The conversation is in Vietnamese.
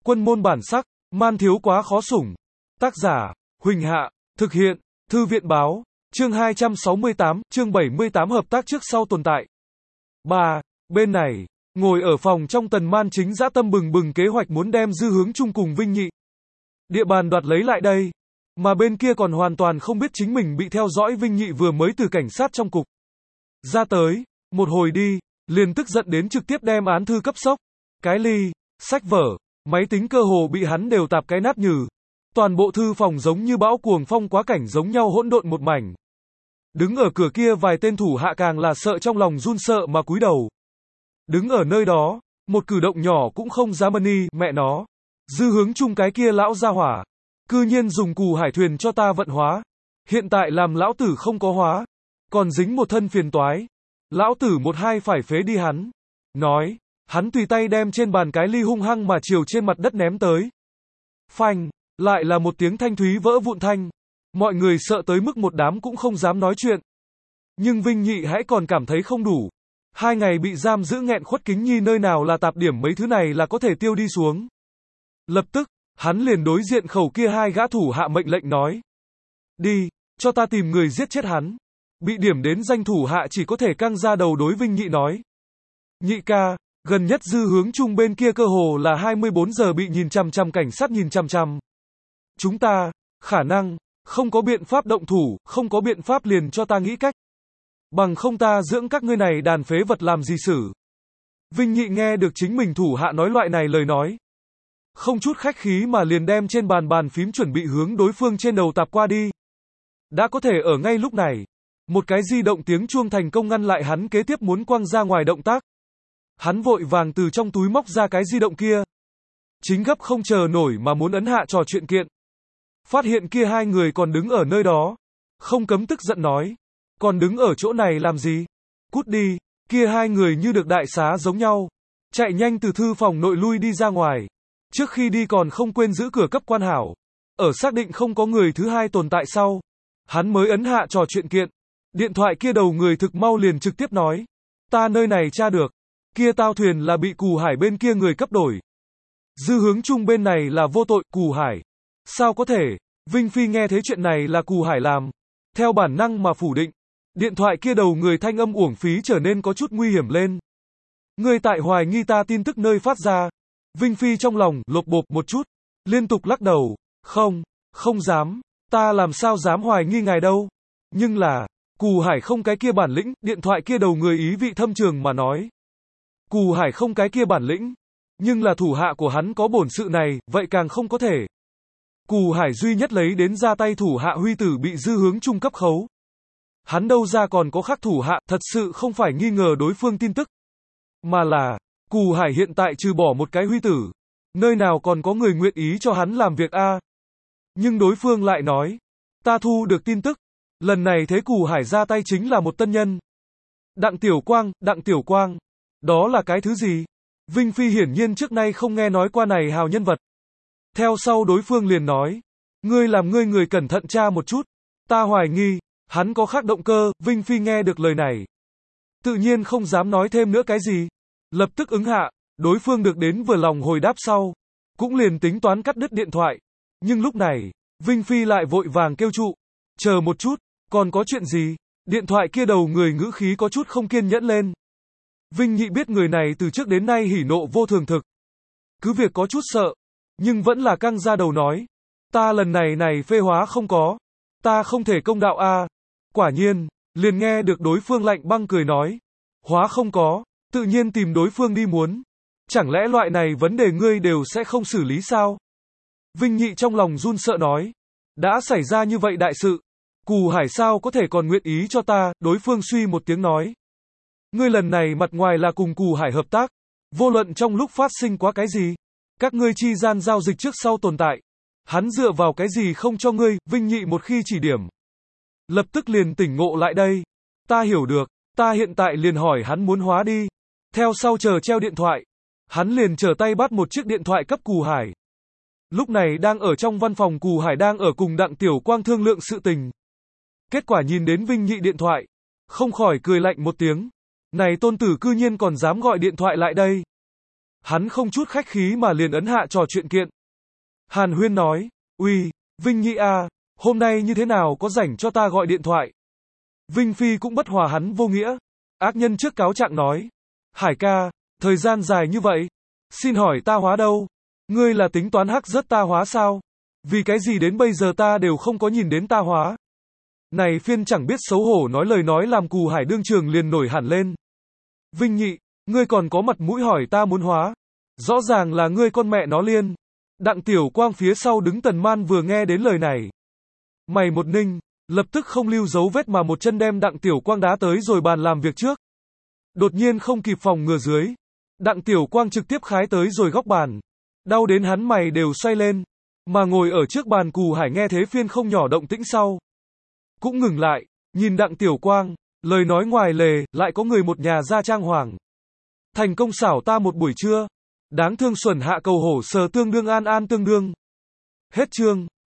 Quân môn bản sắc, man thiếu quá khó sủng. Tác giả, Huỳnh Hạ, thực hiện, Thư viện báo, chương 268, chương 78 hợp tác trước sau tồn tại. 3. Bên này, ngồi ở phòng trong Tần Man chính dã tâm bừng bừng kế hoạch muốn đem Dư Hướng Trung cùng Vinh Nhị địa bàn đoạt lấy lại đây. Mà bên kia còn hoàn toàn không biết chính mình bị theo dõi. Vinh Nhị vừa mới từ cảnh sát trong cục ra tới, một hồi đi, liền tức giận đến trực tiếp đem án thư cấp sốc. Cái ly, sách vở, máy tính cơ hồ bị hắn đều tạp cái nát nhừ. Toàn bộ thư phòng giống như bão cuồng phong quá cảnh giống nhau hỗn độn một mảnh. Đứng ở cửa kia vài tên thủ hạ càng là sợ trong lòng run sợ mà cúi đầu. Đứng ở nơi đó, một cử động nhỏ cũng không dám ân mẹ nó. Dư Hướng Trung cái kia lão gia hỏa, cư nhiên dùng cù hải thuyền cho ta vận hóa. Hiện tại làm lão tử không có hóa, còn dính một thân phiền toái. Lão tử một hai phải phế đi hắn. Nói, hắn tùy tay đem trên bàn cái ly hung hăng mà chiều trên mặt đất ném tới. Phanh, lại là một tiếng thanh thúy vỡ vụn thanh. Mọi người sợ tới mức một đám cũng không dám nói chuyện. Nhưng Vinh Nhị hãy còn cảm thấy không đủ. 2 ngày bị giam giữ nghẹn khuất kính nhi nơi nào là tạp điểm mấy thứ này là có thể tiêu đi xuống. Lập tức, hắn liền đối diện khẩu kia 2 gã thủ hạ mệnh lệnh nói. Đi, cho ta tìm người giết chết hắn. Bị điểm đến danh thủ hạ chỉ có thể căng ra đầu đối Vinh Nhị nói. Nhị ca, gần nhất Dư Hướng Trung bên kia cơ hồ là 24 giờ bị nhìn chằm chằm cảnh sát nhìn chằm chằm. Chúng ta, khả năng, không có biện pháp động thủ, không có biện pháp liền cho ta nghĩ cách. Bằng không ta dưỡng các ngươi này đàn phế vật làm gì xử. Vinh Nhị nghe được chính mình thủ hạ nói loại này lời nói. Không chút khách khí mà liền đem trên bàn phím chuẩn bị hướng đối phương trên đầu tạp qua đi. Đã có thể ở ngay lúc này, một cái di động tiếng chuông thành công ngăn lại hắn kế tiếp muốn quăng ra ngoài động tác. Hắn vội vàng từ trong túi móc ra cái di động kia. Chính gấp không chờ nổi mà muốn ấn hạ trò chuyện kiện. Phát hiện kia 2 người còn đứng ở nơi đó. Không cấm tức giận nói. Còn đứng ở chỗ này làm gì? Cút đi. Kia 2 người như được đại xá giống nhau. Chạy nhanh từ thư phòng nội lui đi ra ngoài. Trước khi đi còn không quên giữ cửa cấp quan hảo. Ở xác định không có người thứ hai tồn tại sau. Hắn mới ấn hạ trò chuyện kiện. Điện thoại kia đầu người thực mau liền trực tiếp nói. Ta nơi này tra được. Kia tao thuyền là bị Cù Hải bên kia người cấp đổi. Dư Hướng Trung bên này là vô tội. Cù Hải. Sao có thể? Vinh Phi nghe thấy chuyện này là Cù Hải làm. Theo bản năng mà phủ định. Điện thoại kia đầu người thanh âm uổng phí trở nên có chút nguy hiểm lên. Người tại hoài nghi ta tin tức nơi phát ra. Vinh Phi trong lòng lột bột một chút. Liên tục lắc đầu. Không dám. Ta làm sao dám hoài nghi ngài đâu. Nhưng là, Cù Hải không cái kia bản lĩnh. Điện thoại kia đầu người ý vị thâm trường mà nói. Cù Hải không cái kia bản lĩnh. Nhưng là thủ hạ của hắn có bổn sự này, vậy càng không có thể. Cù Hải duy nhất lấy đến ra tay thủ hạ Huy Tử bị Dư Hướng Trung cấp khấu. Hắn đâu ra còn có khác thủ hạ, thật sự không phải nghi ngờ đối phương tin tức. Mà là, Cù Hải hiện tại trừ bỏ một cái Huy Tử. Nơi nào còn có người nguyện ý cho hắn làm việc a? Nhưng đối phương lại nói. Ta thu được tin tức. Lần này thế Cù Hải ra tay chính là một tân nhân. Đặng Tiểu Quang. Đó là cái thứ gì? Vinh Phi hiển nhiên trước nay không nghe nói qua này hào nhân vật. Theo sau đối phương liền nói. Ngươi làm ngươi người cẩn thận tra một chút. Ta hoài nghi, hắn có khác động cơ. Vinh Phi nghe được lời này. Tự nhiên không dám nói thêm nữa cái gì. Lập tức ứng hạ, đối phương được đến vừa lòng hồi đáp sau. Cũng liền tính toán cắt đứt điện thoại. Nhưng lúc này, Vinh Phi lại vội vàng kêu trụ. Chờ một chút, còn có chuyện gì? Điện thoại kia đầu người ngữ khí có chút không kiên nhẫn lên. Vinh Nhị biết người này từ trước đến nay hỉ nộ vô thường thực. Cứ việc có chút sợ, nhưng vẫn là căng ra đầu nói. Ta lần này phê hóa không có. Ta không thể công đạo a. Quả nhiên, liền nghe được đối phương lạnh băng cười nói. Hóa không có, tự nhiên tìm đối phương đi muốn. Chẳng lẽ loại này vấn đề ngươi đều sẽ không xử lý sao? Vinh Nhị trong lòng run sợ nói. Đã xảy ra như vậy đại sự. Cù Hải sao có thể còn nguyện ý cho ta? Đối phương suy một tiếng nói. Ngươi lần này mặt ngoài là cùng Cù Hải hợp tác. Vô luận trong lúc phát sinh quá cái gì. Các ngươi chi gian giao dịch trước sau tồn tại. Hắn dựa vào cái gì không cho ngươi? Vinh Nhị một khi chỉ điểm. Lập tức liền tỉnh ngộ lại đây. Ta hiểu được. Ta hiện tại liền hỏi hắn muốn hóa đi. Theo sau chờ treo điện thoại. Hắn liền trở tay bắt một chiếc điện thoại cấp Cù Hải. Lúc này đang ở trong văn phòng Cù Hải đang ở cùng Đặng Tiểu Quang thương lượng sự tình. Kết quả nhìn đến Vinh Nhị điện thoại. Không khỏi cười lạnh một tiếng. Này tôn tử cư nhiên còn dám gọi điện thoại lại đây. Hắn không chút khách khí mà liền ấn hạ trò chuyện kiện. Hàn Huyên nói, uy, Vinh Nhị à, hôm nay như thế nào có rảnh cho ta gọi điện thoại. Vinh Phi cũng bất hòa hắn vô nghĩa. Ác nhân trước cáo trạng nói, Hải ca, thời gian dài như vậy, xin hỏi ta hóa đâu? Ngươi là tính toán hắc rất ta hóa sao? Vì cái gì đến bây giờ ta đều không có nhìn đến ta hóa? Này phiên chẳng biết xấu hổ nói lời nói làm Cù Hải đương trường liền nổi hẳn lên. Vinh Nhị, ngươi còn có mặt mũi hỏi ta muốn hóa? Rõ ràng là ngươi con mẹ nó liên. Đặng Tiểu Quang phía sau đứng Tần Man vừa nghe đến lời này. Mày một ninh, lập tức không lưu dấu vết mà một chân đem Đặng Tiểu Quang đá tới rồi bàn làm việc trước. Đột nhiên không kịp phòng ngừa dưới. Đặng Tiểu Quang trực tiếp khái tới rồi góc bàn. Đau đến hắn mày đều xoay lên. Mà ngồi ở trước bàn Cù Hải nghe thế phiên không nhỏ động tĩnh sau. Cũng ngừng lại, nhìn Đặng Tiểu Quang, lời nói ngoài lề, lại có người một nhà ra trang hoàng. Thành công xảo ta một buổi trưa. Đáng thương xuẩn hạ cầu hổ sờ tương đương an an tương đương. Hết chương.